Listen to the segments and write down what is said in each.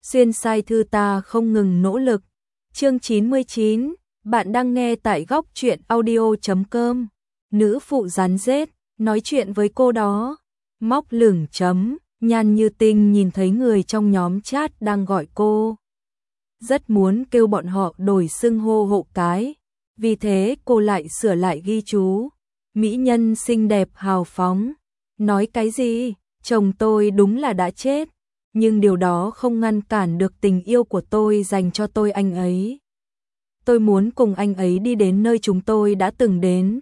Xuyên sai thư ta không ngừng nỗ lực. Chương 99, bạn đang nghe tại góc truyện audio.com. Nữ phụ rắn rết, nói chuyện với cô đó. Móc lửng chấm, Nhan Như Tinh nhìn thấy người trong nhóm chat đang gọi cô. Rất muốn kêu bọn họ đổi xưng hô hộ cái. Vì thế cô lại sửa lại ghi chú. Mỹ nhân xinh đẹp hào phóng. Nói cái gì? Chồng tôi đúng là đã chết. Nhưng điều đó không ngăn cản được tình yêu của tôi dành cho tôi anh ấy. Tôi muốn cùng anh ấy đi đến nơi chúng tôi đã từng đến.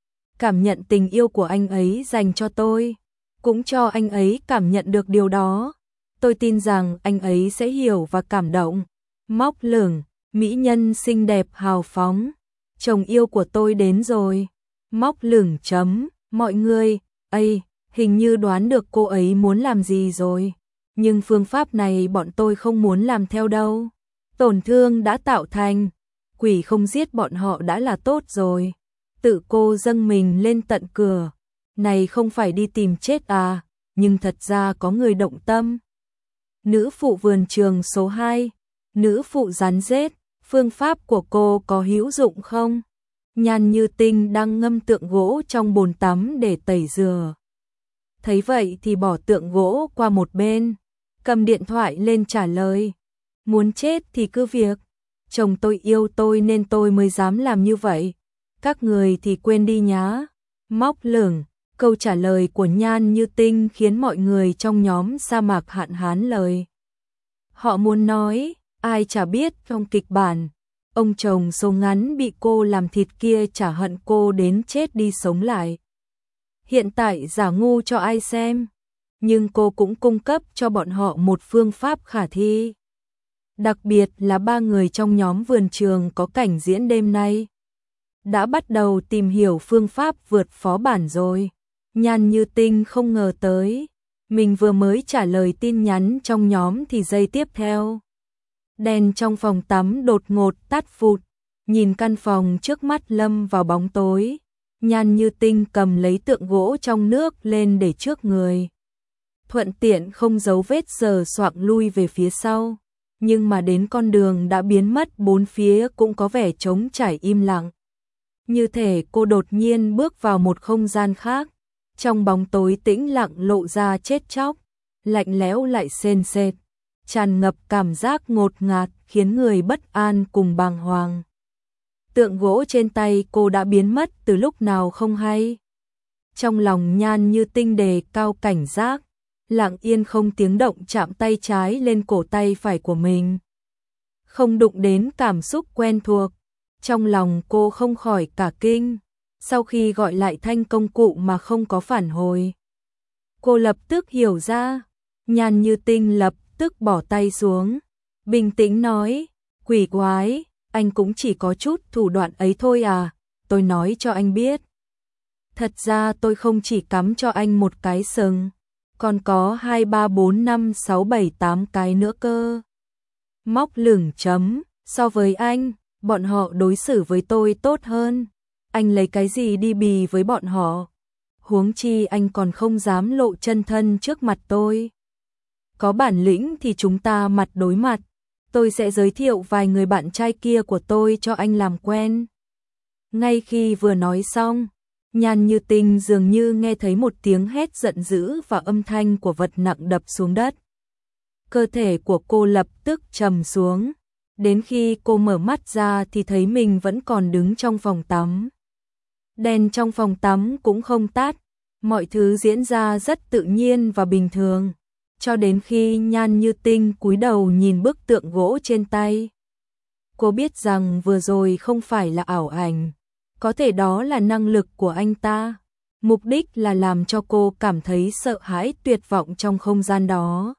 Cảm nhận tình yêu của anh ấy dành cho tôi. Cũng cho anh ấy cảm nhận được điều đó. Tôi tin rằng anh ấy sẽ hiểu và cảm động. Móc lửng, mỹ nhân xinh đẹp hào phóng. Chồng yêu của tôi đến rồi. Móc lửng chấm, mọi người, hình như đoán được cô ấy muốn làm gì rồi. Nhưng phương pháp này bọn tôi không muốn làm theo đâu. Tổn thương đã tạo thành, quỷ không giết bọn họ đã là tốt rồi. Tự cô dâng mình lên tận cửa. Này không phải đi tìm chết à, nhưng thật ra có người động tâm. Nữ phụ vườn trường số 2, nữ phụ rắn rết, phương pháp của cô có hữu dụng không? Nhan Như Tinh đang ngâm tượng gỗ trong bồn tắm để tẩy rửa. Thấy vậy thì bỏ tượng gỗ qua một bên, cầm điện thoại lên trả lời. Muốn chết thì cứ việc, chồng tôi yêu tôi nên tôi mới dám làm như vậy. Các người thì quên đi nhá. Móc lửng, câu trả lời của Nhan Như Tinh khiến mọi người trong nhóm sa mạc hạn hán lời. Họ muốn nói, ai chả biết trong kịch bản, ông chồng số ngắn bị cô làm thịt kia chả hận cô đến chết đi sống lại. Hiện tại giả ngu cho ai xem, nhưng cô cũng cung cấp cho bọn họ một phương pháp khả thi. Đặc biệt là 3 người trong nhóm vườn trường có cảnh diễn đêm nay đã bắt đầu tìm hiểu phương pháp vượt phó bản rồi. Nhan Như Tinh không ngờ tới, mình vừa mới trả lời tin nhắn trong nhóm thì giây tiếp theo. Đèn trong phòng tắm đột ngột tắt phụt, nhìn căn phòng trước mắt lâm vào bóng tối. Nhan Như Tinh cầm lấy tượng gỗ trong nước lên để trước người. Thuận tiện không giấu vết sờ soạng lui về phía sau. Nhưng mà đến con đường đã biến mất bốn phía cũng có vẻ trống trải im lặng. Như thể cô đột nhiên bước vào một không gian khác. Trong bóng tối tĩnh lặng lộ ra chết chóc, lạnh lẽo lại sền sệt, tràn ngập cảm giác ngột ngạt khiến người bất an cùng bàng hoàng. Tượng gỗ trên tay cô đã biến mất từ lúc nào không hay. Trong lòng Nhan Như Tinh đề cao cảnh giác, lặng yên không tiếng động chạm tay trái lên cổ tay phải của mình. Không đụng đến cảm xúc quen thuộc, trong lòng cô không khỏi cả kinh. Sau khi gọi lại thanh công cụ mà không có phản hồi, cô lập tức hiểu ra. Nhan Như Tinh lập tức bỏ tay xuống, bình tĩnh nói, quỷ quái, anh cũng chỉ có chút thủ đoạn ấy thôi à, tôi nói cho anh biết. Thật ra tôi không chỉ cắm cho anh một cái sừng, còn có 2, 3, 4, 5, 6, 7, 8 cái nữa cơ. Móc lửng chấm, so với anh, bọn họ đối xử với tôi tốt hơn. Anh lấy cái gì đi bì với bọn họ? Huống chi anh còn không dám lộ chân thân trước mặt tôi. Có bản lĩnh thì chúng ta mặt đối mặt. Tôi sẽ giới thiệu vài người bạn trai kia của tôi cho anh làm quen. Ngay khi vừa nói xong, Nhan Như Tinh dường như nghe thấy một tiếng hét giận dữ và âm thanh của vật nặng đập xuống đất. Cơ thể của cô lập tức trầm xuống. Đến khi cô mở mắt ra thì thấy mình vẫn còn đứng trong phòng tắm. Đèn trong phòng tắm cũng không tắt, mọi thứ diễn ra rất tự nhiên và bình thường, cho đến khi Nhan Như Tinh cúi đầu nhìn bức tượng gỗ trên tay. Cô biết rằng vừa rồi không phải là ảo ảnh, có thể đó là năng lực của anh ta. Mục đích là làm cho cô cảm thấy sợ hãi tuyệt vọng trong không gian đó.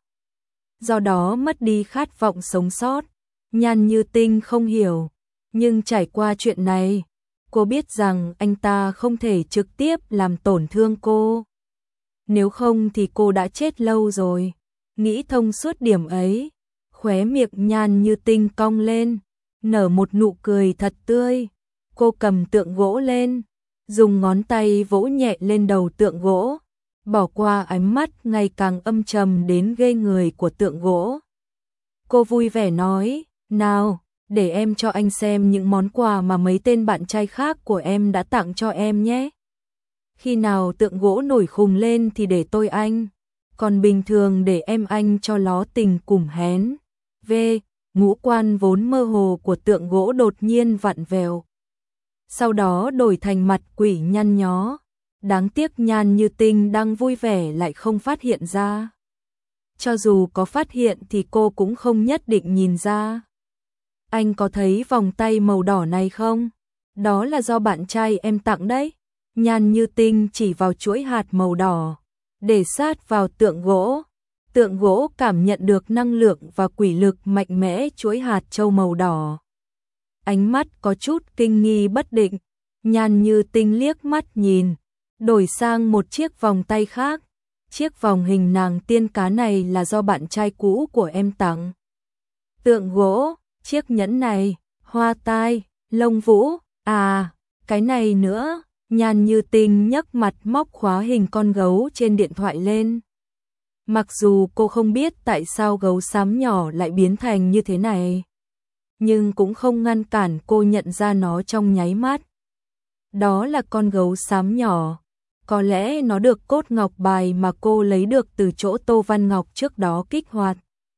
Do đó mất đi khát vọng sống sót. Nhan Như Tinh không hiểu, nhưng trải qua chuyện này, cô biết rằng anh ta không thể trực tiếp làm tổn thương cô. Nếu không thì cô đã chết lâu rồi. Nghĩ thông suốt điểm ấy, khóe miệng Nhan Như Tinh cong lên, nở một nụ cười thật tươi. Cô cầm tượng gỗ lên, dùng ngón tay vỗ nhẹ lên đầu tượng gỗ, bỏ qua ánh mắt ngày càng âm trầm đến ghê người của tượng gỗ. Cô vui vẻ nói, nào, để em cho anh xem những món quà mà mấy tên bạn trai khác của em đã tặng cho em nhé. Khi nào tượng gỗ nổi khùng lên thì để tôi anh, còn bình thường để em anh cho ló tình cùng hén. V. Ngũ quan vốn mơ hồ của tượng gỗ đột nhiên vặn vẹo. Sau đó đổi thành mặt quỷ nhăn nhó. Đáng tiếc Nhan Như Tinh đang vui vẻ lại không phát hiện ra. Cho dù có phát hiện thì cô cũng không nhất định nhìn ra. Anh có thấy vòng tay màu đỏ này không? Đó là do bạn trai em tặng đấy. Nhan Như Tinh chỉ vào chuỗi hạt màu đỏ, để sát vào tượng gỗ. Tượng gỗ cảm nhận được năng lượng và quỷ lực mạnh mẽ chuỗi hạt châu màu đỏ. Ánh mắt có chút kinh nghi bất định. Nhan Như Tinh liếc mắt nhìn, đổi sang một chiếc vòng tay khác. Chiếc vòng hình nàng tiên cá này là do bạn trai cũ của em tặng. Tượng gỗ, chiếc nhẫn này, hoa tai, lông vũ, à, cái này nữa. Nhan Như Tinh nhấc mặt móc khóa hình con gấu trên điện thoại lên. Mặc dù cô không biết tại sao gấu xám nhỏ lại biến thành như thế này, nhưng cũng không ngăn cản cô nhận ra nó trong nháy mắt. Đó là con gấu xám nhỏ. Có lẽ nó được cốt ngọc bài mà cô lấy được từ chỗ Tô Văn Ngọc trước đó kích hoạt.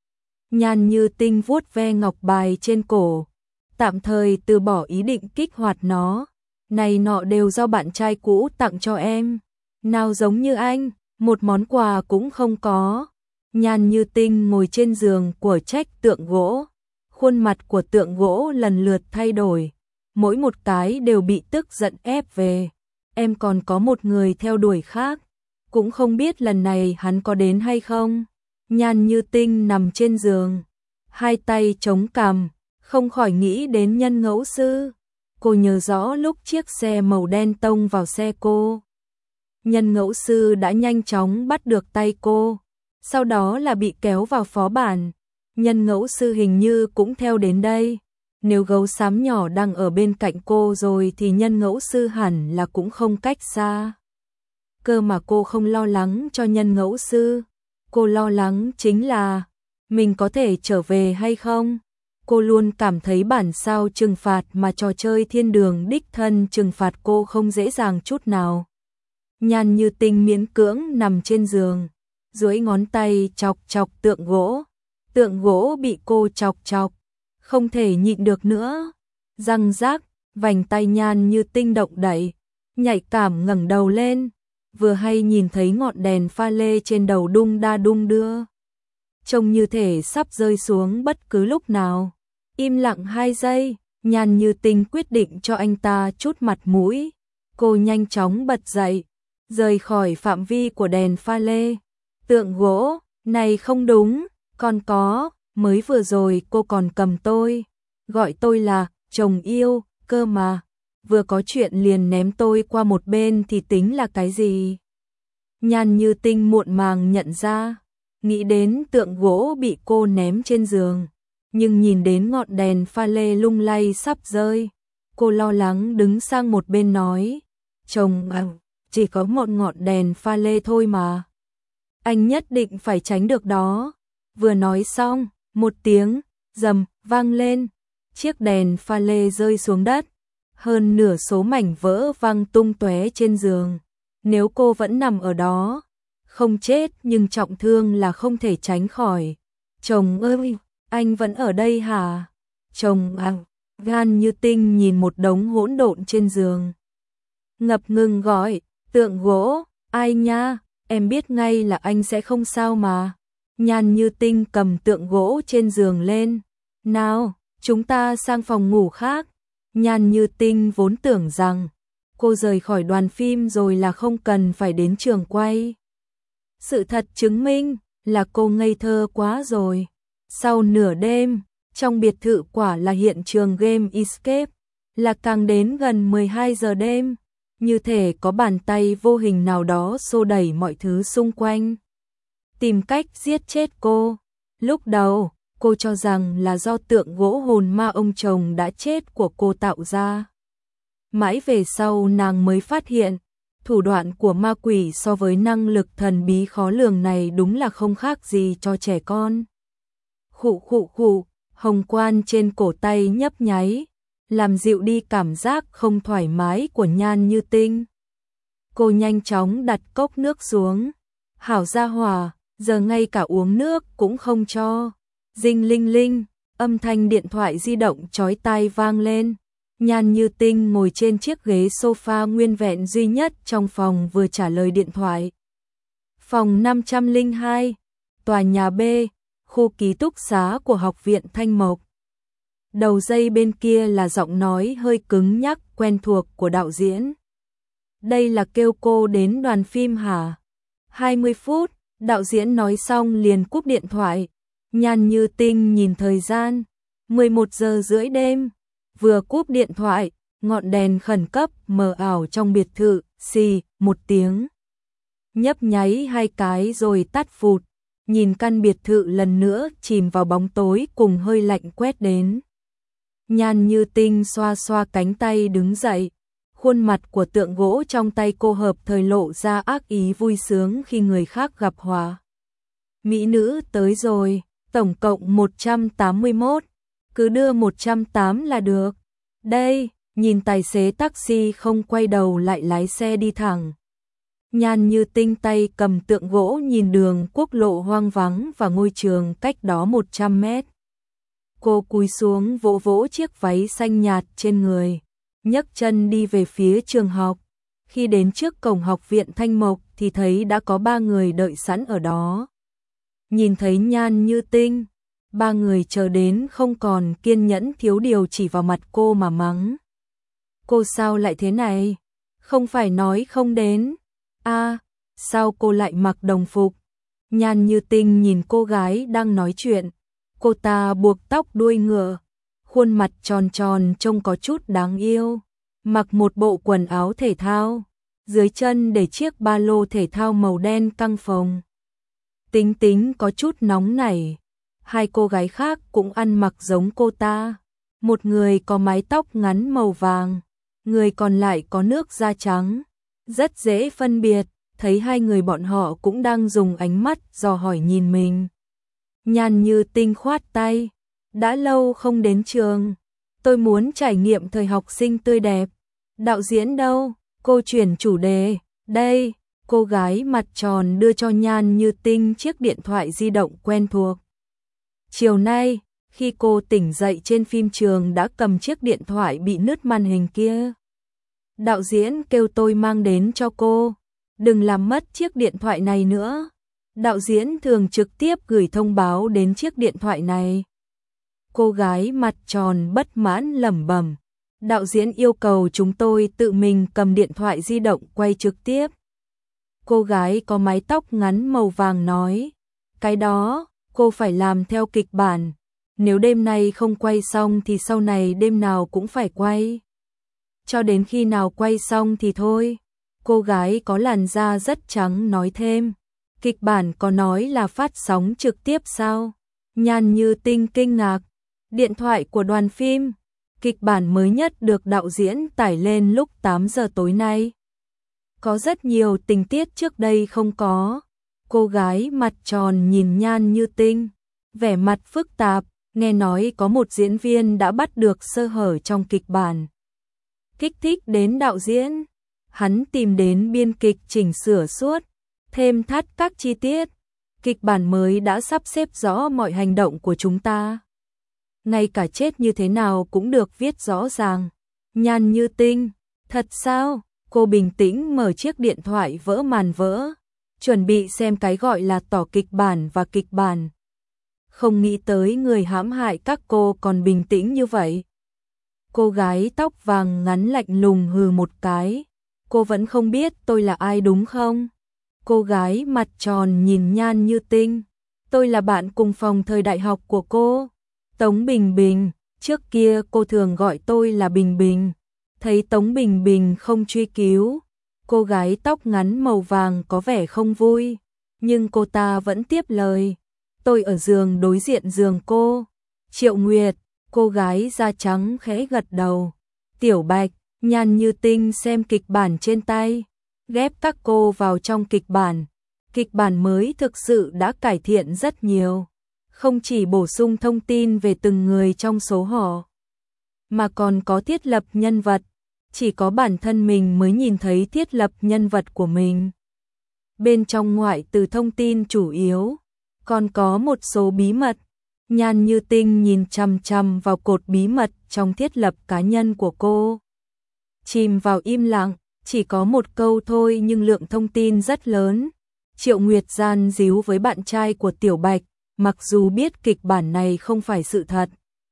Nhan Như Tinh vuốt ve ngọc bài trên cổ, tạm thời từ bỏ ý định kích hoạt nó. Này nọ đều do bạn trai cũ tặng cho em. Nào giống như anh, một món quà cũng không có. Nhan Như Tinh ngồi trên giường của trách tượng gỗ. Khuôn mặt của tượng gỗ lần lượt thay đổi. Mỗi một cái đều bị tức giận ép về. Em còn có một người theo đuổi khác. Cũng không biết lần này hắn có đến hay không. Nhan Như Tinh nằm trên giường, hai tay chống cằm, không khỏi nghĩ đến Nhân Ngẫu Sư. Cô nhớ rõ lúc chiếc xe màu đen tông vào xe cô, Nhân Ngẫu Sư đã nhanh chóng bắt được tay cô, sau đó là bị kéo vào phó bản. Nhân Ngẫu Sư hình như cũng theo đến đây. Nếu gấu xám nhỏ đang ở bên cạnh cô rồi thì Nhân Ngẫu Sư hẳn là cũng không cách xa. Cơ mà cô không lo lắng cho Nhân Ngẫu Sư. Cô lo lắng chính là mình có thể trở về hay không. Cô luôn cảm thấy bản sao trừng phạt mà trò chơi thiên đường đích thân trừng phạt cô không dễ dàng chút nào. Nhan Như Tinh miễn cưỡng nằm trên giường, duỗi ngón tay chọc chọc tượng gỗ. Tượng gỗ bị cô chọc chọc, không thể nhịn được nữa. Răng rác, vành tay Nhan Như Tinh động đậy, nhạy cảm ngẩng đầu lên, vừa hay nhìn thấy ngọn đèn pha lê trên đầu đung đa đung đưa, trông như thể sắp rơi xuống bất cứ lúc nào. Im lặng 2 giây, Nhan Như Tinh quyết định cho anh ta chút mặt mũi. Cô nhanh chóng bật dậy, rời khỏi phạm vi của đèn pha lê. Tượng gỗ, này không đúng, còn có, mới vừa rồi cô còn cầm tôi, gọi tôi là chồng yêu, cơ mà. Vừa có chuyện liền ném tôi qua một bên thì tính là cái gì? Nhan Như Tinh muộn màng nhận ra, nghĩ đến tượng gỗ bị cô ném trên giường, nhưng nhìn đến ngọn đèn pha lê lung lay sắp rơi, cô lo lắng đứng sang một bên nói, chồng à, chỉ có một ngọn đèn pha lê thôi mà. Anh nhất định phải tránh được đó. Vừa nói xong, một tiếng rầm vang lên, chiếc đèn pha lê rơi xuống đất, hơn nửa số mảnh vỡ văng tung tóe trên giường. Nếu cô vẫn nằm ở đó, không chết nhưng trọng thương là không thể tránh khỏi. Chồng ơi, anh vẫn ở đây hả? Chồng à, Nhan Như Tinh nhìn một đống hỗn độn trên giường, ngập ngừng gọi, tượng gỗ, ai nha, em biết ngay là anh sẽ không sao mà. Nhan Như Tinh cầm tượng gỗ trên giường lên, nào, chúng ta sang phòng ngủ khác. Nhan Như Tinh vốn tưởng rằng cô rời khỏi đoàn phim rồi là không cần phải đến trường quay. Sự thật chứng minh là cô ngây thơ quá rồi. Sau nửa đêm, trong biệt thự quả là hiện trường game Escape, là càng đến gần 12 giờ đêm, như thể có bàn tay vô hình nào đó xô đẩy mọi thứ xung quanh, tìm cách giết chết cô. Lúc đầu, cô cho rằng là do tượng gỗ hồn ma ông chồng đã chết của cô tạo ra. Mãi về sau nàng mới phát hiện, thủ đoạn của ma quỷ so với năng lực thần bí khó lường này đúng là không khác gì cho trẻ con. Khụ khụ khụ, hồng quan trên cổ tay nhấp nháy, làm dịu đi cảm giác không thoải mái của Nhan Như Tinh. Cô nhanh chóng đặt cốc nước xuống. Hảo gia hỏa, giờ ngay cả uống nước cũng không cho. Ding linh linh, âm thanh điện thoại di động chói tai vang lên. Nhan Như Tinh ngồi trên chiếc ghế sofa nguyên vẹn duy nhất trong phòng vừa trả lời điện thoại. Phòng 502, tòa nhà B, khu ký túc xá của Học viện Thanh Mộc. Đầu dây bên kia là giọng nói hơi cứng nhắc quen thuộc của đạo diễn. Đây là kêu cô đến đoàn phim hả? 20 phút, đạo diễn nói xong liền cúp điện thoại. Nhan Như Tinh nhìn thời gian, 11 giờ rưỡi đêm. Vừa cúp điện thoại, ngọn đèn khẩn cấp mờ ảo trong biệt thự, xì, một tiếng. Nhấp nháy 2 cái rồi tắt phụt. Nhìn căn biệt thự lần nữa chìm vào bóng tối cùng hơi lạnh quét đến. Nhan Như Tinh xoa xoa cánh tay đứng dậy. Khuôn mặt của tượng gỗ trong tay cô hợp thời lộ ra ác ý vui sướng khi người khác gặp hòa. Mỹ nữ tới rồi, tổng cộng 181, cứ đưa 180 là được. Đây, nhìn tài xế taxi không quay đầu lại lái xe đi thẳng. Nhan Như Tinh tay cầm tượng gỗ nhìn đường quốc lộ hoang vắng và ngôi trường cách đó 100 mét. Cô cúi xuống vỗ vỗ chiếc váy xanh nhạt trên người, nhấc chân đi về phía trường học. Khi đến trước cổng Học viện Thanh Mộc thì thấy đã có 3 người đợi sẵn ở đó. Nhìn thấy Nhan Như Tinh, 3 người chờ đến không còn kiên nhẫn thiếu điều chỉ vào mặt cô mà mắng. Cô sao lại thế này? Không phải nói không đến. Sao cô lại mặc đồng phục? Nhan Như Tinh nhìn cô gái đang nói chuyện. Cô ta buộc tóc đuôi ngựa, khuôn mặt tròn tròn trông có chút đáng yêu. Mặc một bộ quần áo thể thao, dưới chân để chiếc ba lô thể thao màu đen căng phồng. Tính tính có chút nóng nảy. 2 cô gái khác cũng ăn mặc giống cô ta. Một người có mái tóc ngắn màu vàng, người còn lại có nước da trắng. Rất dễ phân biệt, thấy 2 người bọn họ cũng đang dùng ánh mắt dò hỏi nhìn mình. Nhan Như Tinh khoát tay. Đã lâu không đến trường. Tôi muốn trải nghiệm thời học sinh tươi đẹp. Đạo diễn đâu? Cô chuyển chủ đề. Đây, cô gái mặt tròn đưa cho Nhan Như Tinh chiếc điện thoại di động quen thuộc. Chiều nay, khi cô tỉnh dậy trên phim trường đã cầm chiếc điện thoại bị nứt màn hình kia. Đạo diễn kêu tôi mang đến cho cô. Đừng làm mất chiếc điện thoại này nữa. Đạo diễn thường trực tiếp gửi thông báo đến chiếc điện thoại này. Cô gái mặt tròn bất mãn lẩm bẩm. Đạo diễn yêu cầu chúng tôi tự mình cầm điện thoại di động quay trực tiếp. Cô gái có mái tóc ngắn màu vàng nói. Cái đó, cô phải làm theo kịch bản. Nếu đêm nay không quay xong thì sau này đêm nào cũng phải quay. Cho đến khi nào quay xong thì thôi. Cô gái có làn da rất trắng nói thêm. Kịch bản có nói là phát sóng trực tiếp sao? Nhan Như Tinh kinh ngạc. Điện thoại của đoàn phim. Kịch bản mới nhất được đạo diễn tải lên lúc 8 giờ tối nay. Có rất nhiều tình tiết trước đây không có. Cô gái mặt tròn nhìn Nhan Như Tinh, vẻ mặt phức tạp, nghe nói có một diễn viên đã bắt được sơ hở trong kịch bản. Kích thích đến đạo diễn, hắn tìm đến biên kịch chỉnh sửa suốt, thêm thắt các chi tiết. Kịch bản mới đã sắp xếp rõ mọi hành động của chúng ta. Ngay cả chết như thế nào cũng được viết rõ ràng. Nhan Như Tinh, thật sao? Cô bình tĩnh mở chiếc điện thoại vỡ màn vỡ, chuẩn bị xem cái gọi là tỏ kịch bản và kịch bản. Không nghĩ tới người hãm hại các cô còn bình tĩnh như vậy. Cô gái tóc vàng ngắn lạnh lùng hừ một cái. Cô vẫn không biết tôi là ai đúng không? Cô gái mặt tròn nhìn Nhan Như Tinh. Tôi là bạn cùng phòng thời đại học của cô, Tống Bình Bình. Trước kia cô thường gọi tôi là Bình Bình. Thấy Tống Bình Bình không truy cứu, cô gái tóc ngắn màu vàng có vẻ không vui, nhưng cô ta vẫn tiếp lời. Tôi ở giường đối diện giường cô. Triệu Nguyệt, cô gái da trắng khẽ gật đầu. Tiểu Bạch, Nhan Như Tinh xem kịch bản trên tay, ghép các cô vào trong kịch bản. Kịch bản mới thực sự đã cải thiện rất nhiều. không chỉ bổ sung thông tin về từng người trong số họ, mà còn có thiết lập nhân vật, chỉ có bản thân mình mới nhìn thấy thiết lập nhân vật của mình. Bên trong ngoại trừ thông tin chủ yếu, còn có một số bí mật. Nhan Như Tinh nhìn chằm chằm vào cột bí mật trong thiết lập cá nhân của cô. Chìm vào im lặng, chỉ có một câu thôi nhưng lượng thông tin rất lớn. Triệu Nguyệt gian díu với bạn trai của Tiểu Bạch, mặc dù biết kịch bản này không phải sự thật,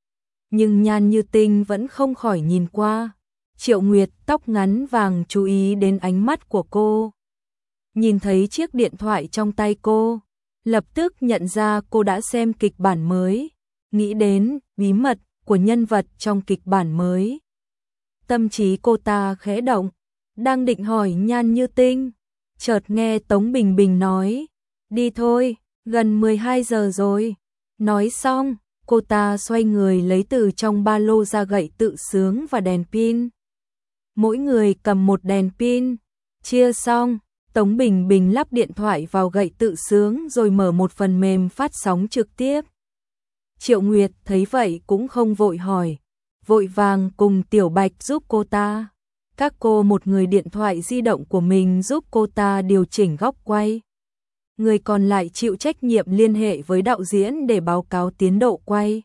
nhưng Nhan Như Tinh vẫn không khỏi nhìn qua. Triệu Nguyệt tóc ngắn vàng chú ý đến ánh mắt của cô. Nhìn thấy chiếc điện thoại trong tay cô, lập tức nhận ra cô đã xem kịch bản mới, nghĩ đến bí mật của nhân vật trong kịch bản mới. Tâm trí cô ta khẽ động, đang định hỏi Nhan Như Tinh, chợt nghe Tống Bình Bình nói, đi thôi, gần 12 giờ rồi. Nói xong, cô ta xoay người lấy từ trong ba lô ra gậy tự sướng và đèn pin. Mỗi người cầm một đèn pin, chia xong, Tống Bình Bình lắp điện thoại vào gậy tự sướng rồi mở một phần mềm phát sóng trực tiếp. Triệu Nguyệt thấy vậy cũng không vội hỏi, vội vàng cùng Tiểu Bạch giúp cô ta. Các cô một người điện thoại di động của mình giúp cô ta điều chỉnh góc quay. Người còn lại chịu trách nhiệm liên hệ với đạo diễn để báo cáo tiến độ quay.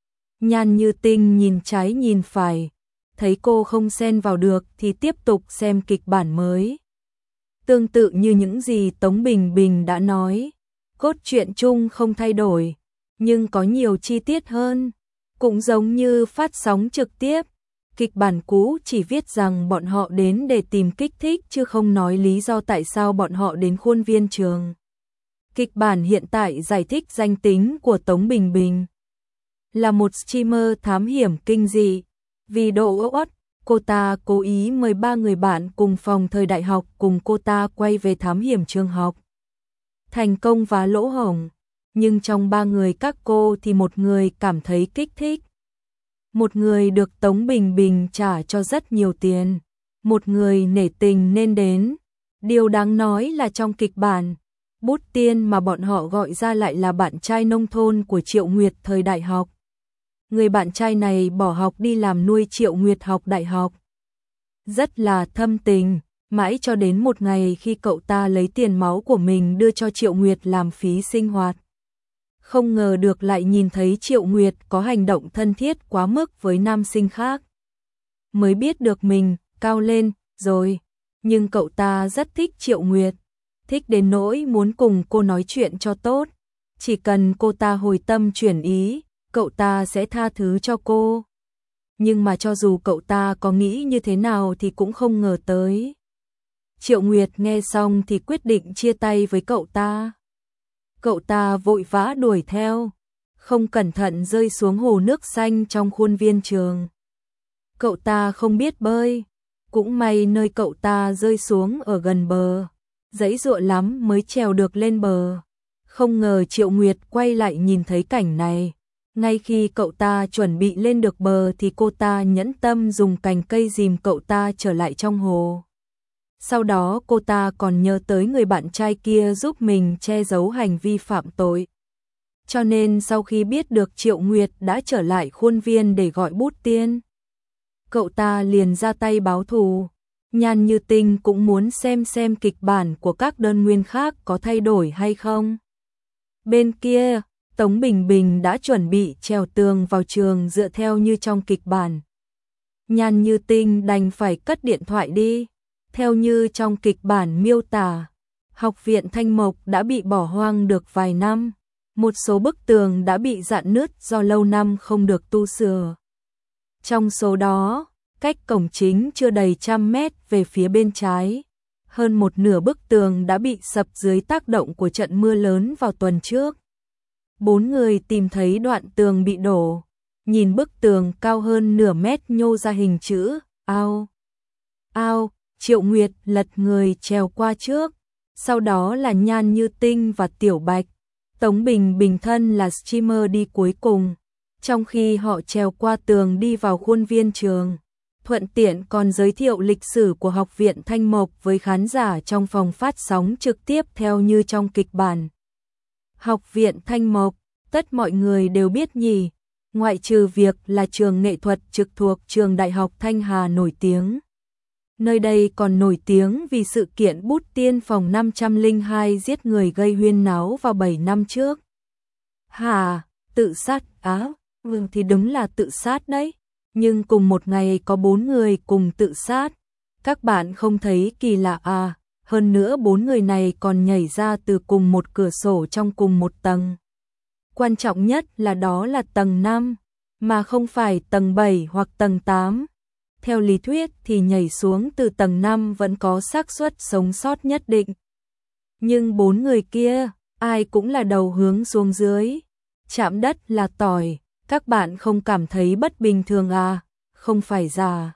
Nhan Như Tinh nhìn trái nhìn phải, thấy cô không xen vào được thì tiếp tục xem kịch bản mới. Tương tự như những gì Tống Bình Bình đã nói, cốt truyện chung không thay đổi, nhưng có nhiều chi tiết hơn. Cũng giống như phát sóng trực tiếp, kịch bản cũ chỉ viết rằng bọn họ đến để tìm kích thích chứ không nói lý do tại sao bọn họ đến khuôn viên trường. Kịch bản hiện tại giải thích danh tính của Tống Bình Bình là một streamer thám hiểm kinh dị. Vì độ uất, cô ta cố ý mời 3 người bạn cùng phòng thời đại học cùng cô ta quay về thám hiểm trường học. Thành công và lỗ hổng, nhưng trong 3 người các cô thì một người cảm thấy kích thích. Một người được Tống Bình Bình trả cho rất nhiều tiền, một người nể tình nên đến. Điều đáng nói là trong kịch bản, Bút Tiên mà bọn họ gọi ra lại là bạn trai nông thôn của Triệu Nguyệt thời đại học. Người bạn trai này bỏ học đi làm nuôi Triệu Nguyệt học đại học. Rất là thâm tình, mãi cho đến một ngày khi cậu ta lấy tiền máu của mình đưa cho Triệu Nguyệt làm phí sinh hoạt. Không ngờ được lại nhìn thấy Triệu Nguyệt có hành động thân thiết quá mức với nam sinh khác. Mới biết được mình cao lên rồi, nhưng cậu ta rất thích Triệu Nguyệt, thích đến nỗi muốn cùng cô nói chuyện cho tốt. Chỉ cần cô ta hồi tâm chuyển ý, cậu ta sẽ tha thứ cho cô. Nhưng mà cho dù cậu ta có nghĩ như thế nào thì cũng không ngờ tới. Triệu Nguyệt nghe xong thì quyết định chia tay với cậu ta. Cậu ta vội vã đuổi theo, không cẩn thận rơi xuống hồ nước xanh trong khuôn viên trường. Cậu ta không biết bơi, cũng may nơi cậu ta rơi xuống ở gần bờ, giãy giụa lắm mới trèo được lên bờ. Không ngờ Triệu Nguyệt quay lại nhìn thấy cảnh này. Ngay khi cậu ta chuẩn bị lên được bờ thì cô ta nhẫn tâm dùng cành cây dìm cậu ta trở lại trong hồ. Sau đó cô ta còn nhớ tới người bạn trai kia giúp mình che giấu hành vi phạm tội. Cho nên sau khi biết được Triệu Nguyệt đã trở lại khuôn viên để gọi Bút Tiên, cậu ta liền ra tay báo thù. Nhan Như Tinh cũng muốn xem kịch bản của các đơn nguyên khác có thay đổi hay không. Bên kia, Tống Bình Bình đã chuẩn bị trèo tường vào trường dựa theo như trong kịch bản. Nhan Như Tinh đành phải cất điện thoại đi. Theo như trong kịch bản miêu tả, học viện Thanh Mộc đã bị bỏ hoang được vài năm. Một số bức tường đã bị rạn nứt do lâu năm không được tu sửa. Trong số đó, cách cổng chính chưa đầy 100 mét về phía bên trái, hơn một nửa bức tường đã bị sập dưới tác động của trận mưa lớn vào tuần trước. 4 người tìm thấy đoạn tường bị đổ, nhìn bức tường cao hơn nửa mét nhô ra hình chữ ao. Ao, Triệu Nguyệt lật người trèo qua trước, sau đó là Nhan Như Tinh và Tiểu Bạch. Tống Bình Bình thân là streamer đi cuối cùng, trong khi họ trèo qua tường đi vào khuôn viên trường. Thuận tiện còn giới thiệu lịch sử của học viện Thanh Mộc với khán giả trong phòng phát sóng trực tiếp theo như trong kịch bản. Học viện Thanh Mộc, tất mọi người đều biết nhỉ, ngoại trừ việc là trường nghệ thuật trực thuộc trường Đại học Thanh Hà nổi tiếng. Nơi đây còn nổi tiếng vì sự kiện Bút Tiên phòng 502 giết người gây huyên náo vào 7 năm trước. Hà, tự sát á, vâng thì đúng là tự sát đấy, nhưng cùng một ngày có 4 người cùng tự sát. Các bạn không thấy kỳ lạ à, hơn nữa 4 người này còn nhảy ra từ cùng một cửa sổ trong cùng một tầng. Quan trọng nhất là đó là tầng 5, mà không phải tầng 7 hoặc tầng 8. Theo lý thuyết thì nhảy xuống từ tầng 5 vẫn có xác suất sống sót nhất định. Nhưng 4 người kia, ai cũng là đầu hướng xuống dưới, chạm đất là tỏi, các bạn không cảm thấy bất bình thường à, không phải giả.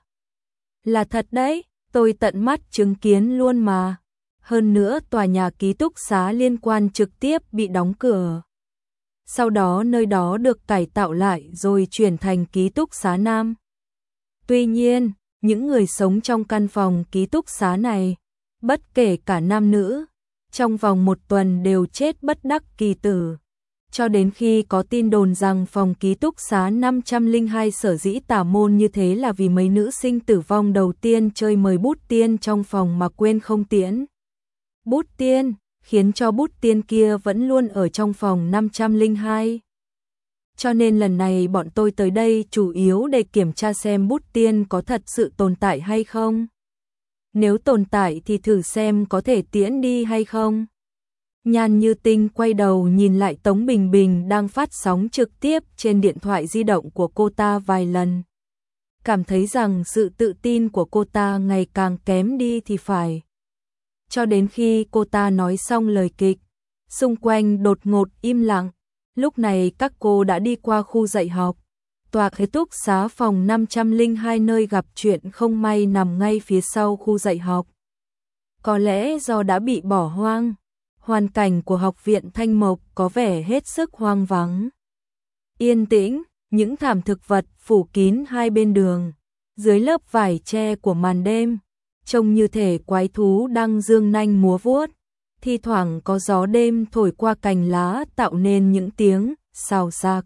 Là thật đấy, tôi tận mắt chứng kiến luôn mà. Hơn nữa tòa nhà ký túc xá liên quan trực tiếp bị đóng cửa. Sau đó nơi đó được cải tạo lại rồi chuyển thành ký túc xá nam. Tuy nhiên, những người sống trong căn phòng ký túc xá này, bất kể cả nam nữ, trong vòng 1 tuần đều chết bất đắc kỳ tử. Cho đến khi có tin đồn rằng phòng ký túc xá 502 sở dĩ tà môn như thế là vì mấy nữ sinh tử vong đầu tiên chơi mời Bút Tiên trong phòng mà quên không tiễn Bút Tiên, khiến cho Bút Tiên kia vẫn luôn ở trong phòng 502. Cho nên lần này bọn tôi tới đây chủ yếu để kiểm tra xem Bút Tiên có thật sự tồn tại hay không. Nếu tồn tại thì thử xem có thể tiễn đi hay không. Nhan Như Tinh quay đầu nhìn lại Tống Bình Bình đang phát sóng trực tiếp trên điện thoại di động của cô ta vài lần. Cảm thấy rằng sự tự tin của cô ta ngày càng kém đi thì phải. Cho đến khi cô ta nói xong lời kịch, xung quanh đột ngột im lặng. Lúc này các cô đã đi qua khu dạy học. Tòa ký túc xá phòng 502 nơi gặp chuyện không may nằm ngay phía sau khu dạy học. Có lẽ do đã bị bỏ hoang, hoàn cảnh của học viện Thanh Mộc có vẻ hết sức hoang vắng. Yên tĩnh, những thảm thực vật phủ kín hai bên đường, dưới lớp vải tre của màn đêm, trông như thể quái thú đang dương nanh múa vuốt. Thi thoảng có gió đêm thổi qua cành lá tạo nên những tiếng xào xạc.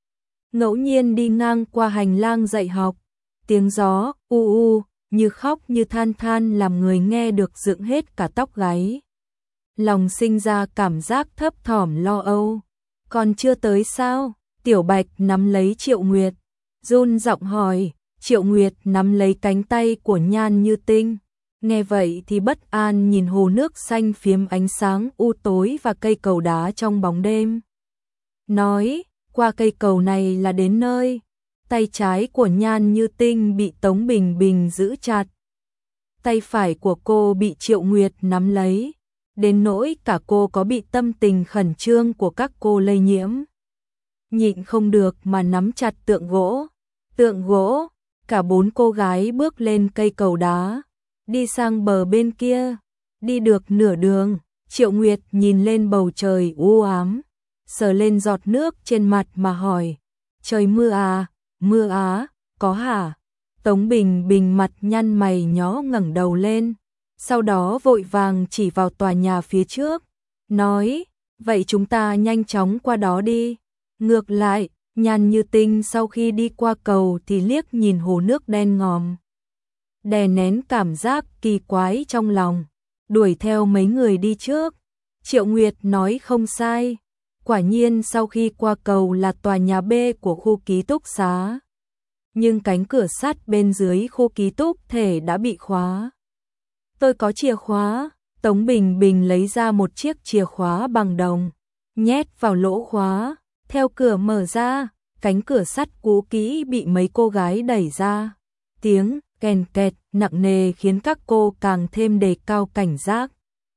Ngẫu nhiên đi ngang qua hành lang dạy học, tiếng gió u u như khóc như than than làm người nghe được dựng hết cả tóc gáy. Lòng sinh ra cảm giác thấp thỏm lo âu. Còn chưa tới sao? Tiểu Bạch nắm lấy Triệu Nguyệt, run giọng hỏi. Triệu Nguyệt nắm lấy cánh tay của Nhan Như Tinh. Nghe vậy thì bất an nhìn hồ nước xanh phiếm ánh sáng u tối và cây cầu đá trong bóng đêm. Nói, qua cây cầu này là đến nơi. Tay trái của Nhan Như Tinh bị Tống Bình Bình giữ chặt. Tay phải của cô bị Triệu Nguyệt nắm lấy. Đến nỗi cả cô có bị tâm tình khẩn trương của các cô lây nhiễm. Nhịn không được mà nắm chặt tượng gỗ. Tượng gỗ, cả 4 cô gái bước lên cây cầu đá. Đi sang bờ bên kia, đi được nửa đường, Triệu Nguyệt nhìn lên bầu trời u ám, sờ lên giọt nước trên mặt mà hỏi, trời mưa à, mưa á, có hả? Tống Bình Bình mặt nhăn mày nhó ngẩng đầu lên, sau đó vội vàng chỉ vào tòa nhà phía trước, nói, vậy chúng ta nhanh chóng qua đó đi. Ngược lại, Nhan Như Tinh sau khi đi qua cầu thì liếc nhìn hồ nước đen ngòm. Đè nén cảm giác kỳ quái trong lòng, đuổi theo mấy người đi trước. Triệu Nguyệt nói không sai, quả nhiên sau khi qua cầu là tòa nhà B của khu ký túc xá. Nhưng cánh cửa sắt bên dưới khu ký túc thể đã bị khóa. Tôi có chìa khóa, Tống Bình Bình lấy ra một chiếc chìa khóa bằng đồng, nhét vào lỗ khóa, theo cửa mở ra, cánh cửa sắt cũ kỹ bị mấy cô gái đẩy ra. Tiếng kèn kẹt nặng nề khiến các cô càng thêm đề cao cảnh giác.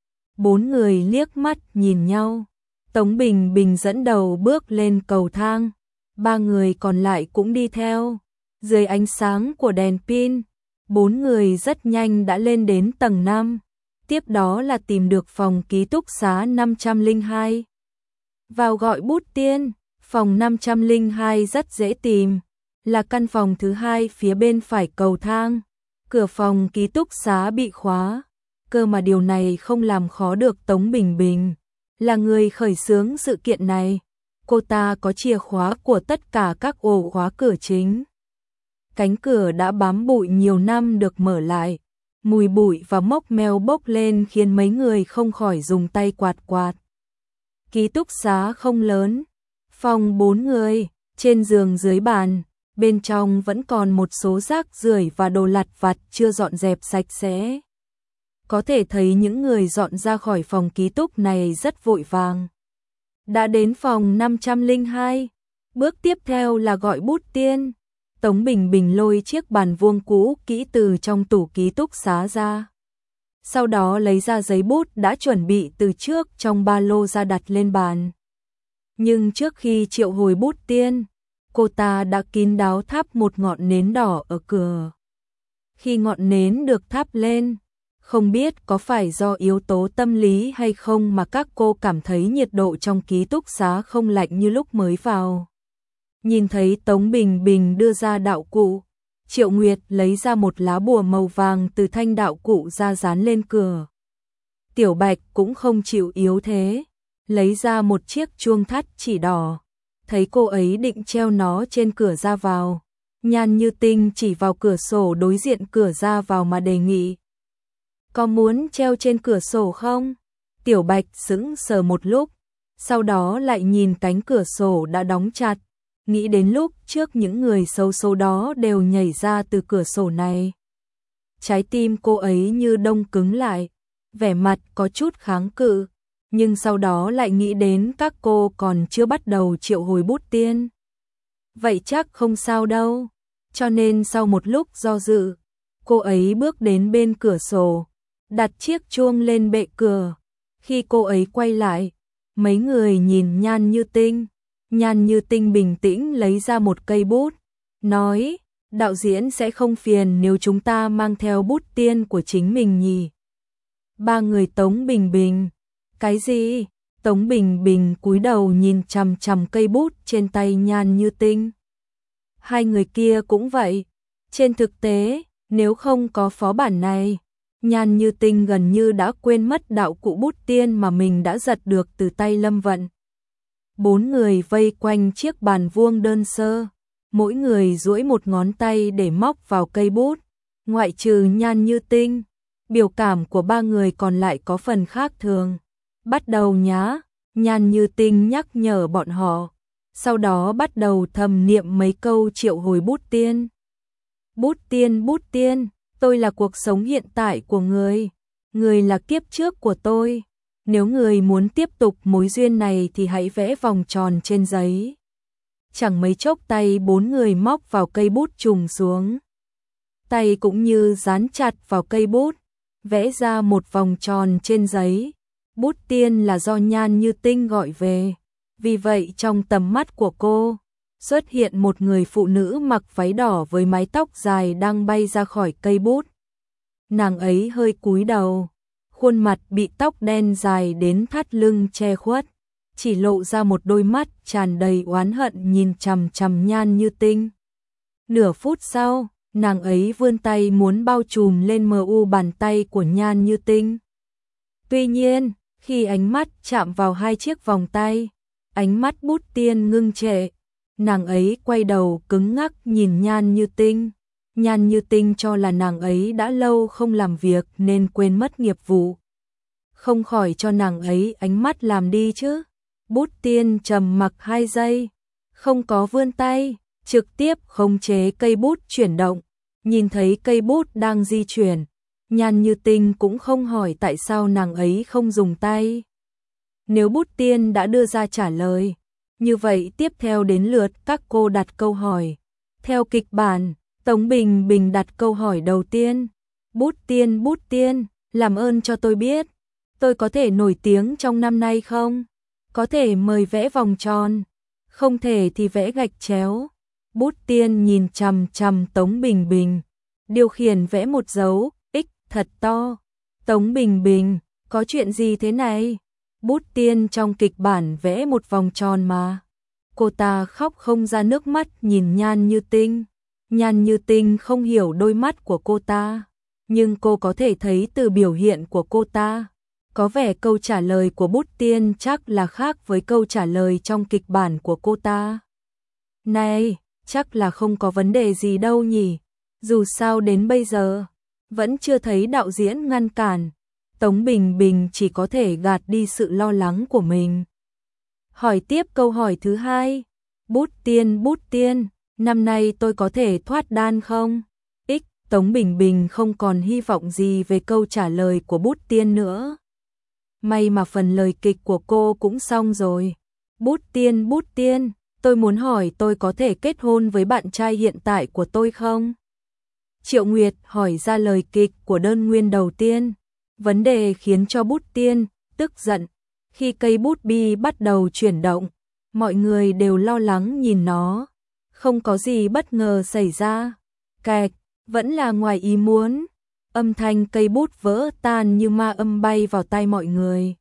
4 người liếc mắt nhìn nhau. Tống Bình Bình dẫn đầu bước lên cầu thang. 3 người còn lại cũng đi theo. Dưới ánh sáng của đèn pin, 4 người rất nhanh đã lên đến tầng 5. Tiếp đó là tìm được phòng ký túc xá 502. Vào gọi Bút Tiên, phòng 502 rất dễ tìm. Là căn phòng thứ 2 phía bên phải cầu thang. Cửa phòng ký túc xá bị khóa. Cơ mà điều này không làm khó được Tống Bình Bình. Là người khởi xướng sự kiện này. Cô ta có chìa khóa của tất cả các ổ khóa cửa chính. Cánh cửa đã bám bụi nhiều năm được mở lại. Mùi bụi và mốc meo bốc lên khiến mấy người không khỏi dùng tay quạt quạt. Ký túc xá không lớn. Phòng 4 người, trên giường dưới bàn. Bên trong vẫn còn một số rác rưởi và đồ lặt vặt chưa dọn dẹp sạch sẽ. Có thể thấy những người dọn ra khỏi phòng ký túc này rất vội vàng. Đã đến phòng 502. Bước tiếp theo là gọi bút tiên. Tống Bình Bình lôi chiếc bàn vuông cũ kỹ từ trong tủ ký túc xá ra. Sau đó lấy ra giấy bút đã chuẩn bị từ trước trong ba lô ra đặt lên bàn. Nhưng trước khi triệu hồi bút tiên, cô ta đã kín đáo thắp một ngọn nến đỏ ở cửa. Khi ngọn nến được thắp lên, không biết có phải do yếu tố tâm lý hay không mà các cô cảm thấy nhiệt độ trong ký túc xá không lạnh như lúc mới vào. Nhìn thấy Tống Bình Bình đưa ra đạo cụ, Triệu Nguyệt lấy ra một lá bùa màu vàng từ thanh đạo cụ ra dán lên cửa. Tiểu Bạch cũng không chịu yếu thế, lấy ra một chiếc chuông thắt chỉ đỏ. Thấy cô ấy định treo nó trên cửa ra vào, Nhan Như Tinh chỉ vào cửa sổ đối diện cửa ra vào mà đề nghị. Có muốn treo trên cửa sổ không? Tiểu Bạch sững sờ một lúc, sau đó lại nhìn cánh cửa sổ đã đóng chặt, nghĩ đến lúc trước những người xấu số đó đều nhảy ra từ cửa sổ này. Trái tim cô ấy như đông cứng lại, vẻ mặt có chút kháng cự, nhưng sau đó lại nghĩ đến các cô còn chưa bắt đầu triệu hồi bút tiên. Vậy chắc không sao đâu, cho nên sau một lúc do dự, cô ấy bước đến bên cửa sổ, đặt chiếc chuông lên bệ cửa. Khi cô ấy quay lại, mấy người nhìn Nhan Như Tinh. Nhan Như Tinh bình tĩnh lấy ra một cây bút, nói, đạo diễn sẽ không phiền nếu chúng ta mang theo bút tiên của chính mình nhỉ. Ba người Tống Bình Bình. Cái gì? Tống Bình Bình cúi đầu nhìn chằm chằm cây bút trên tay Nhan Như Tinh. Hai người kia cũng vậy. Trên thực tế, nếu không có phó bản này, Nhan Như Tinh gần như đã quên mất đạo cụ bút tiên mà mình đã giật được từ tay Lâm Vận. 4 người vây quanh chiếc bàn vuông đơn sơ, mỗi người duỗi một ngón tay để móc vào cây bút. Ngoại trừ Nhan Như Tinh, biểu cảm của ba người còn lại có phần khác thường. Bắt đầu nhá, Nhan Như Tinh nhắc nhở bọn họ, sau đó bắt đầu thầm niệm mấy câu triệu hồi bút tiên. Bút tiên, tôi là cuộc sống hiện tại của người là kiếp trước của tôi. Nếu người muốn tiếp tục mối duyên này thì hãy vẽ vòng tròn trên giấy. Chẳng mấy chốc tay 4 người móc vào cây bút trùng xuống. Tay cũng như dán chặt vào cây bút, vẽ ra một vòng tròn trên giấy. Bút tiên là do Nhan Như Tinh gọi về. Vì vậy trong tầm mắt của cô, xuất hiện một người phụ nữ mặc váy đỏ với mái tóc dài đang bay ra khỏi cây bút. Nàng ấy hơi cúi đầu, khuôn mặt bị tóc đen dài đến thắt lưng che khuất, chỉ lộ ra một đôi mắt tràn đầy oán hận nhìn chằm chằm Nhan Như Tinh. Nửa phút sau, nàng ấy vươn tay muốn bao trùm lên bàn tay của Nhan Như Tinh. Tuy nhiên, khi ánh mắt chạm vào hai chiếc vòng tay, ánh mắt bút tiên ngưng trệ, nàng ấy quay đầu cứng ngắc nhìn Nhan Như Tinh. Nhan Như Tinh cho là nàng ấy đã lâu không làm việc nên quên mất nghiệp vụ. Không khỏi cho nàng ấy ánh mắt làm đi chứ. Bút tiên trầm mặc 2 giây, không có vươn tay, trực tiếp khống chế cây bút chuyển động. Nhìn thấy cây bút đang di chuyển, Nhan Như Tinh cũng không hỏi tại sao nàng ấy không dùng tay. Nếu bút tiên đã đưa ra trả lời, như vậy tiếp theo đến lượt các cô đặt câu hỏi. Theo kịch bản, Tống Bình Bình đặt câu hỏi đầu tiên. Bút tiên, làm ơn cho tôi biết, tôi có thể nổi tiếng trong năm nay không? Có thể mời vẽ vòng tròn, không thể thì vẽ gạch chéo. Bút tiên nhìn chằm chằm Tống Bình Bình, điều khiển vẽ một dấu X thật to. Tống Bình Bình, có chuyện gì thế này? Bút tiên trong kịch bản vẽ một vòng tròn mà. Cô ta khóc không ra nước mắt nhìn Nhan Như Tinh. Nhan Như Tinh không hiểu đôi mắt của cô ta, nhưng cô có thể thấy từ biểu hiện của cô ta. Có vẻ câu trả lời của Bút Tiên chắc là khác với câu trả lời trong kịch bản của cô ta. Này, chắc là không có vấn đề gì đâu nhỉ. Dù sao đến bây giờ, vẫn chưa thấy đạo diễn ngăn cản. Tống Bình Bình chỉ có thể gạt đi sự lo lắng của mình. Hỏi tiếp câu hỏi thứ hai. Bút Tiên, năm nay tôi có thể thoát đan không? Tống Bình Bình không còn hy vọng gì về câu trả lời của Bút Tiên nữa. May mà phần lời kịch của cô cũng xong rồi. Bút Tiên, tôi muốn hỏi tôi có thể kết hôn với bạn trai hiện tại của tôi không? Triệu Nguyệt hỏi ra lời kịch của đơn nguyên đầu tiên. Vấn đề khiến cho Bút Tiên tức giận. Khi cây bút bi bắt đầu chuyển động, mọi người đều lo lắng nhìn nó. Không có gì bất ngờ xảy ra. Kẹt, vẫn là ngoài ý muốn. Âm thanh cây bút vỡ tan như ma âm bay vào tai mọi người.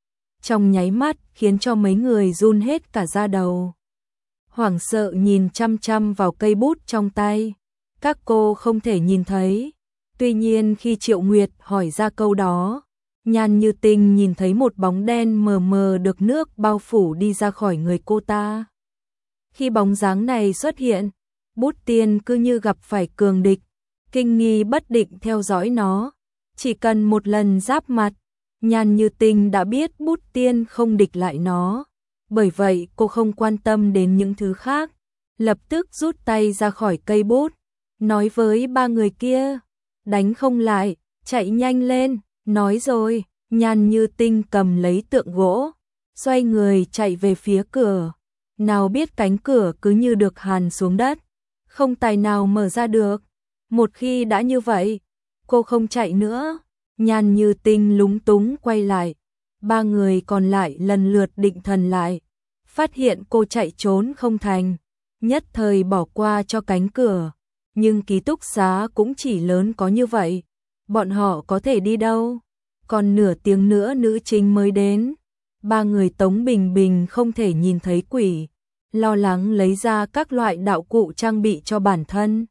Trong nháy mắt khiến cho mấy người run hết cả da đầu. Hoảng sợ nhìn chăm chăm vào cây bút trong tay. Các cô không thể nhìn thấy. Tuy nhiên khi Triệu Nguyệt hỏi ra câu đó, Nhan Như Tinh nhìn thấy một bóng đen mờ mờ được nước bao phủ đi ra khỏi người cô ta. Khi bóng dáng này xuất hiện, Bút Tiên cứ như gặp phải cường địch, kinh nghi bất định theo dõi nó. Chỉ cần một lần giáp mặt, Nhan Như Tinh đã biết Bút Tiên không địch lại nó. Bởi vậy cô không quan tâm đến những thứ khác, lập tức rút tay ra khỏi cây bút, nói với ba người kia, đánh không lại, chạy nhanh lên. Nói rồi, Nhan Như Tinh cầm lấy tượng gỗ, xoay người chạy về phía cửa. Nào biết cánh cửa cứ như được hàn xuống đất, không tài nào mở ra được. Một khi đã như vậy, cô không chạy nữa. Nhan Như Tinh lúng túng quay lại. Ba người còn lại lần lượt định thần lại, phát hiện cô chạy trốn không thành, nhất thời bỏ qua cho cánh cửa. Nhưng ký túc xá cũng chỉ lớn có như vậy, bọn họ có thể đi đâu? Còn nửa tiếng nữa nữ chính mới đến. Ba người Tống Bình Bình không thể nhìn thấy quỷ, lo lắng lấy ra các loại đạo cụ trang bị cho bản thân.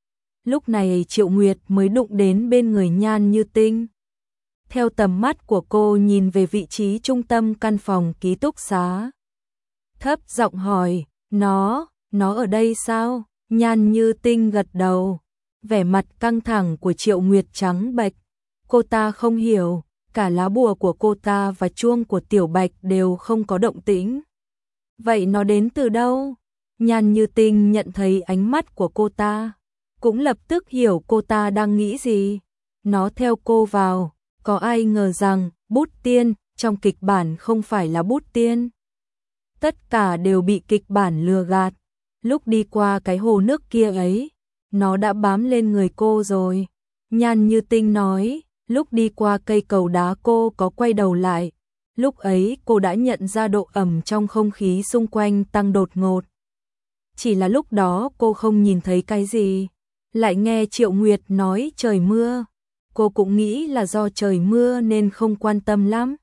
Lúc này Triệu Nguyệt mới đụng đến bên người Nhan Như Tinh. Theo tầm mắt của cô nhìn về vị trí trung tâm căn phòng ký túc xá, thấp giọng hỏi, nó ở đây sao? Nhan Như Tinh gật đầu. Vẻ mặt căng thẳng của Triệu Nguyệt trắng bệch. Cô ta không hiểu, cả lá bùa của cô ta và chuông của Tiểu Bạch đều không có động tĩnh. Vậy nó đến từ đâu? Nhan Như Tinh nhận thấy ánh mắt của cô ta, cũng lập tức hiểu cô ta đang nghĩ gì. Nó theo cô vào, có ai ngờ rằng Bút Tiên trong kịch bản không phải là Bút Tiên. Tất cả đều bị kịch bản lừa gạt. Lúc đi qua cái hồ nước kia ấy, nó đã bám lên người cô rồi. Nhan Như Tinh nói, lúc đi qua cây cầu đá cô có quay đầu lại. Lúc ấy cô đã nhận ra độ ẩm trong không khí xung quanh tăng đột ngột. Chỉ là lúc đó cô không nhìn thấy cái gì. Lại nghe Triệu Nguyệt nói trời mưa. Cô cũng nghĩ là do trời mưa nên không quan tâm lắm.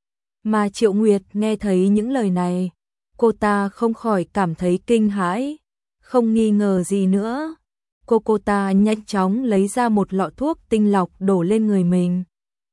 Mà Triệu Nguyệt nghe thấy những lời này, cô ta không khỏi cảm thấy kinh hãi, không nghi ngờ gì nữa. Cô ta nhanh chóng lấy ra một lọ thuốc tinh lọc đổ lên người mình.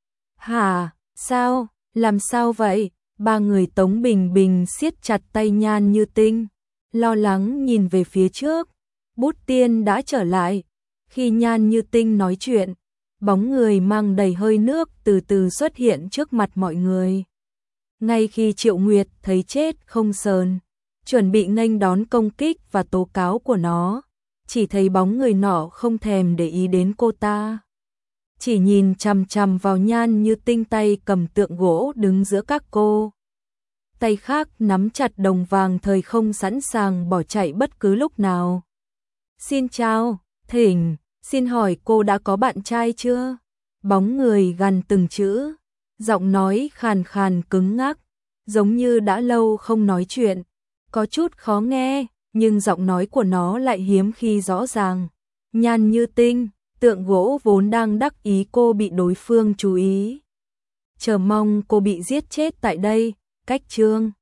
Hả, sao, làm sao vậy? Ba người Tống Bình Bình siết chặt tay Nhan Như Tinh, lo lắng nhìn về phía trước. Bút Tiên đã trở lại. Khi Nhan Như Tinh nói chuyện, bóng người mang đầy hơi nước từ từ xuất hiện trước mặt mọi người. Ngay khi Triệu Nguyệt thấy chết không sờn, chuẩn bị nghênh đón công kích và tố cáo của nó, chỉ thấy bóng người nọ không thèm để ý đến cô ta. Chỉ nhìn chằm chằm vào Nhan Như Tinh tay cầm tượng gỗ đứng giữa các cô. Tay khác nắm chặt đồng vàng thời không sẵn sàng bỏ chạy bất cứ lúc nào. Xin chào, thỉnh, xin hỏi cô đã có bạn trai chưa? Bóng người gằn từng chữ, giọng nói khàn khàn cứng ngắc, giống như đã lâu không nói chuyện, có chút khó nghe, nhưng giọng nói của nó lại hiếm khi rõ ràng. Nhan Như Tinh, tượng gỗ vốn đang đắc ý cô bị đối phương chú ý. Chờ mong cô bị giết chết tại đây, cách chương